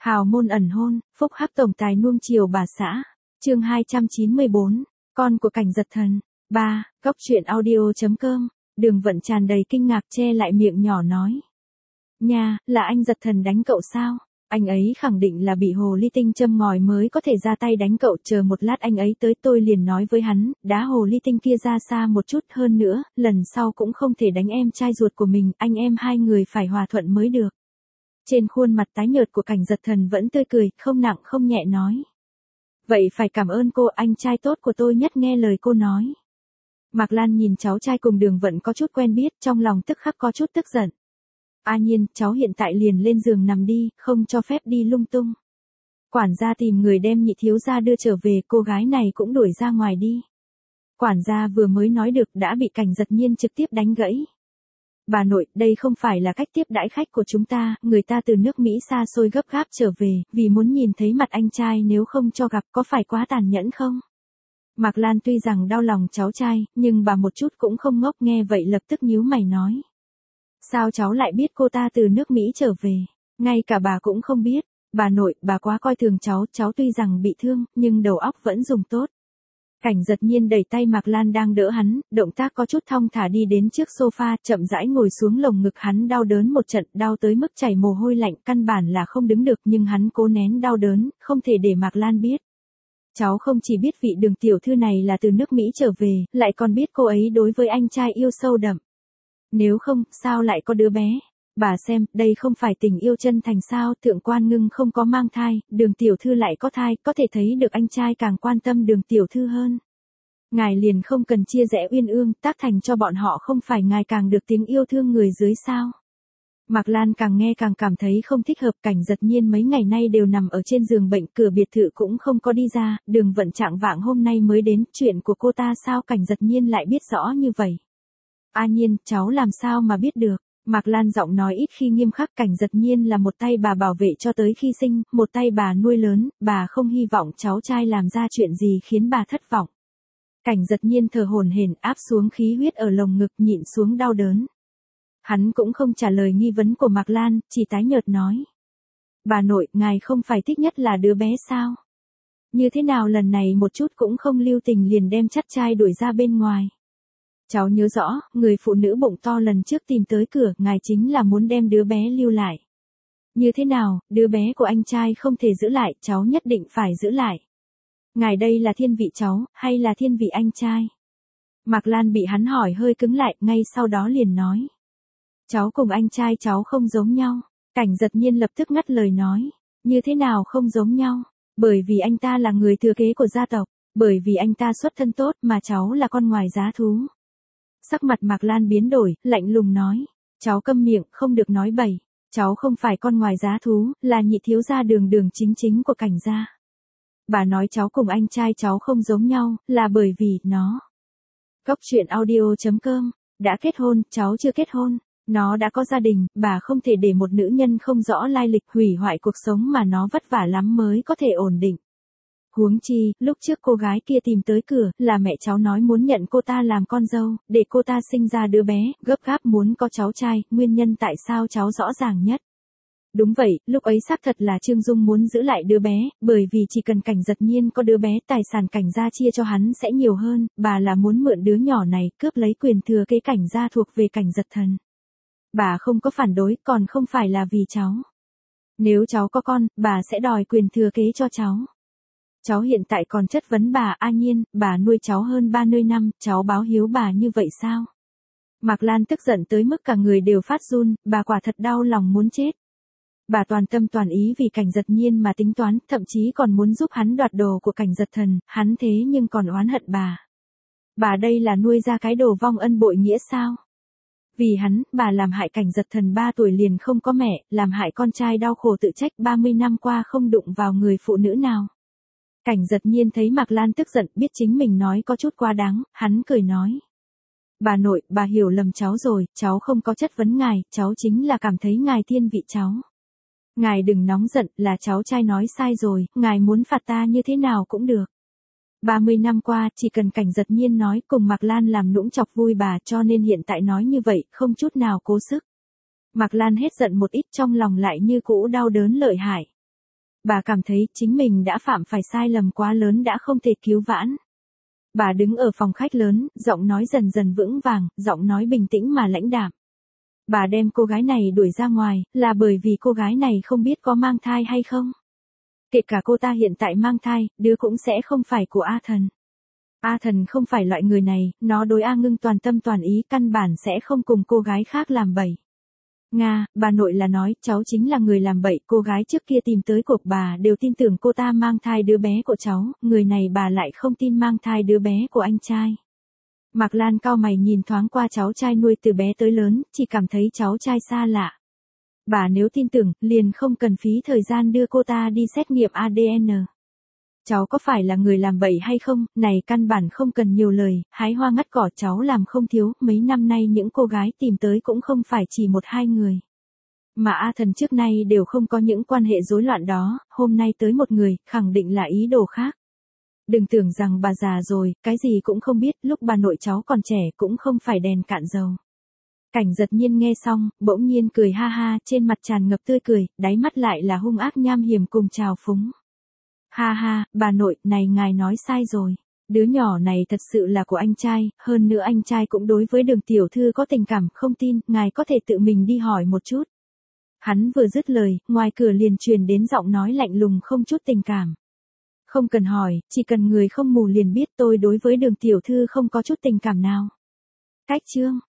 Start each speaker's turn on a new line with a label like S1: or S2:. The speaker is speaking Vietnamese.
S1: Hào môn ẩn hôn, phúc hắc tổng tài nuông chiều bà xã. Chương 294, con của Cảnh Giật Thần. 3. Góc truyện audio.com. Đường Vận tràn đầy kinh ngạc che lại miệng nhỏ nói. Nha, là anh Giật Thần đánh cậu sao? Anh ấy khẳng định là bị hồ ly tinh châm ngòi mới có thể ra tay đánh cậu, chờ một lát anh ấy tới tôi liền nói với hắn, đá hồ ly tinh kia ra xa một chút, hơn nữa, lần sau cũng không thể đánh em trai ruột của mình, anh em hai người phải hòa thuận mới được. Trên khuôn mặt tái nhợt của Cảnh Giật Thần vẫn tươi cười, không nặng không nhẹ nói. Vậy phải cảm ơn cô, anh trai tốt của tôi nhất nghe lời cô nói. Mạc Lan nhìn cháu trai cùng Đường Vận có chút quen biết, trong lòng tức khắc có chút tức giận. A Nhiên, cháu hiện tại liền lên giường nằm đi, không cho phép đi lung tung. Quản gia tìm người đem Nhị thiếu gia đưa trở về, cô gái này cũng đuổi ra ngoài đi. Quản gia vừa mới nói được đã bị Cảnh Giật Nhiên trực tiếp đánh gãy. Bà nội, đây không phải là cách tiếp đãi khách của chúng ta, người ta từ nước Mỹ xa xôi gấp gáp trở về, vì muốn nhìn thấy mặt anh trai, nếu không cho gặp có phải quá tàn nhẫn không? Mạc Lan tuy rằng đau lòng cháu trai, nhưng bà một chút cũng không ngốc, nghe vậy lập tức nhíu mày nói. Sao cháu lại biết cô ta từ nước Mỹ trở về? Ngay cả bà cũng không biết. Bà nội, bà quá coi thường cháu tuy rằng bị thương, nhưng đầu óc vẫn dùng tốt. Cảnh Giật Nhiên đẩy tay Mạc Lan đang đỡ hắn, động tác có chút thong thả đi đến trước sofa, chậm rãi ngồi xuống lồng ngực hắn, đau đớn một trận, đau tới mức chảy mồ hôi lạnh, căn bản là không đứng được, nhưng hắn cố nén đau đớn, không thể để Mạc Lan biết. Cháu không chỉ biết vị Đường tiểu thư này là từ nước Mỹ trở về, lại còn biết cô ấy đối với anh trai yêu sâu đậm. Nếu không, sao lại có đứa bé? Bà xem, đây không phải tình yêu chân thành sao? Thượng quan Ngưng không có mang thai, Đường tiểu thư lại có thai, có thể thấy được anh trai càng quan tâm Đường tiểu thư hơn. Ngài liền không cần chia rẽ uyên ương, tác thành cho bọn họ, không phải ngài càng được tiếng yêu thương người dưới sao? Mạc Lan càng nghe càng cảm thấy không thích hợp. Cảnh Giật Nhiên mấy ngày nay đều nằm ở trên giường bệnh, cửa biệt thự cũng không có đi ra, Đường Vận trạng vạng hôm nay mới đến, chuyện của cô ta sao Cảnh Giật Nhiên lại biết rõ như vậy? A Nhiên, cháu làm sao mà biết được? Mạc Lan giọng nói ít khi nghiêm khắc. Cảnh Giật Nhiên là một tay bà bảo vệ cho tới khi sinh, một tay bà nuôi lớn, bà không hy vọng cháu trai làm ra chuyện gì khiến bà thất vọng. Cảnh Giật Nhiên thở hổn hển, áp xuống khí huyết ở lồng ngực, nhịn xuống đau đớn. Hắn cũng không trả lời nghi vấn của Mạc Lan, chỉ tái nhợt nói. Bà nội, ngài không phải thích nhất là đứa bé sao? Như thế nào lần này một chút cũng không lưu tình liền đem chắt trai đuổi ra bên ngoài? Cháu nhớ rõ, người phụ nữ bụng to lần trước tìm tới cửa, ngài chính là muốn đem đứa bé lưu lại. Như thế nào, đứa bé của anh trai không thể giữ lại, cháu nhất định phải giữ lại. Ngài đây là thiên vị cháu, hay là thiên vị anh trai? Mạc Lan bị hắn hỏi hơi cứng lại, ngay sau đó liền nói. Cháu cùng anh trai cháu không giống nhau. Cảnh Giật Nhiên lập tức ngắt lời nói. Như thế nào không giống nhau? Bởi vì anh ta là người thừa kế của gia tộc, bởi vì anh ta xuất thân tốt mà cháu là con ngoài giá thú. Sắc mặt Mạc Lan biến đổi, lạnh lùng nói. Cháu câm miệng, không được nói bậy. Cháu không phải con ngoài giá thú, là nhị thiếu gia Đường Đường chính chính của Cảnh gia. Bà nói cháu cùng anh trai cháu không giống nhau, là bởi vì nó. Góc truyện audio.com. Đã kết hôn, cháu chưa kết hôn. Nó đã có gia đình, bà không thể để một nữ nhân không rõ lai lịch hủy hoại cuộc sống mà nó vất vả lắm mới có thể ổn định. Huống chi, lúc trước cô gái kia tìm tới cửa, là mẹ cháu nói muốn nhận cô ta làm con dâu, để cô ta sinh ra đứa bé, gấp gáp muốn có cháu trai, nguyên nhân tại sao cháu rõ ràng nhất. Đúng vậy, lúc ấy xác thật là Trương Dung muốn giữ lại đứa bé, bởi vì chỉ cần Cảnh Giật Nhiên có đứa bé, tài sản Cảnh gia chia cho hắn sẽ nhiều hơn, bà là muốn mượn đứa nhỏ này, cướp lấy quyền thừa kế Cảnh gia thuộc về Cảnh Giật Thần. Bà không có phản đối, còn không phải là vì cháu. Nếu cháu có con, bà sẽ đòi quyền thừa kế cho cháu. Cháu hiện tại còn chất vấn bà. A Nhiên, bà nuôi cháu hơn 30 năm, cháu báo hiếu bà như vậy sao? Mạc Lan tức giận tới mức cả người đều phát run, bà quả thật đau lòng muốn chết. Bà toàn tâm toàn ý vì Cảnh Giật Nhiên mà tính toán, thậm chí còn muốn giúp hắn đoạt đồ của Cảnh Giật Thần, hắn thế nhưng còn oán hận bà. Bà đây là nuôi ra cái đồ vong ân bội nghĩa sao? Vì hắn, bà làm hại Cảnh Giật Thần 3 tuổi liền không có mẹ, làm hại con trai đau khổ tự trách 30 năm qua không đụng vào người phụ nữ nào. Cảnh Giật Nhiên thấy Mạc Lan tức giận, biết chính mình nói có chút quá đáng, hắn cười nói. Bà nội, bà hiểu lầm cháu rồi, cháu không có chất vấn ngài, cháu chính là cảm thấy ngài thiên vị cháu. Ngài đừng nóng giận, là cháu trai nói sai rồi, ngài muốn phạt ta như thế nào cũng được. 30 năm qua, chỉ cần Cảnh Giật Nhiên nói cùng Mạc Lan làm nũng chọc vui bà, cho nên hiện tại nói như vậy, không chút nào cố sức. Mạc Lan hết giận một ít, trong lòng lại như cũ đau đớn lợi hại. Bà cảm thấy chính mình đã phạm phải sai lầm quá lớn đã không thể cứu vãn. Bà đứng ở phòng khách lớn, giọng nói dần dần vững vàng, giọng nói bình tĩnh mà lãnh đạm. Bà đem cô gái này đuổi ra ngoài, là bởi vì cô gái này không biết có mang thai hay không. Kể cả cô ta hiện tại mang thai, đứa cũng sẽ không phải của A Thần. A Thần không phải loại người này, nó đối A Ngưng toàn tâm toàn ý, căn bản sẽ không cùng cô gái khác làm bậy. Nga, bà nội là nói, cháu chính là người làm bậy, cô gái trước kia tìm tới cuộc bà đều tin tưởng cô ta mang thai đứa bé của cháu, người này bà lại không tin mang thai đứa bé của anh trai. Mạc Lan cau mày nhìn thoáng qua cháu trai nuôi từ bé tới lớn, chỉ cảm thấy cháu trai xa lạ. Bà nếu tin tưởng, liền không cần phí thời gian đưa cô ta đi xét nghiệm ADN. Cháu có phải là người làm bậy hay không, này căn bản không cần nhiều lời, hái hoa ngắt cỏ cháu làm không thiếu, mấy năm nay những cô gái tìm tới cũng không phải chỉ một hai người. Mà A Thần trước nay đều không có những quan hệ rối loạn đó, hôm nay tới một người, khẳng định là ý đồ khác. Đừng tưởng rằng bà già rồi, cái gì cũng không biết, lúc bà nội cháu còn trẻ cũng không phải đèn cạn dầu. Cảnh Giật Nhiên nghe xong, bỗng nhiên cười ha ha, trên mặt tràn ngập tươi cười, đáy mắt lại là hung ác nham hiểm cùng trào phúng. Ha ha, bà nội, này ngài nói sai rồi. Đứa nhỏ này thật sự là của anh trai, hơn nữa anh trai cũng đối với Đường tiểu thư có tình cảm, không tin, ngài có thể tự mình đi hỏi một chút. Hắn vừa dứt lời, ngoài cửa liền truyền đến giọng nói lạnh lùng không chút tình cảm. Không cần hỏi, chỉ cần người không mù liền biết tôi đối với Đường tiểu thư không có chút tình cảm nào. Cách chương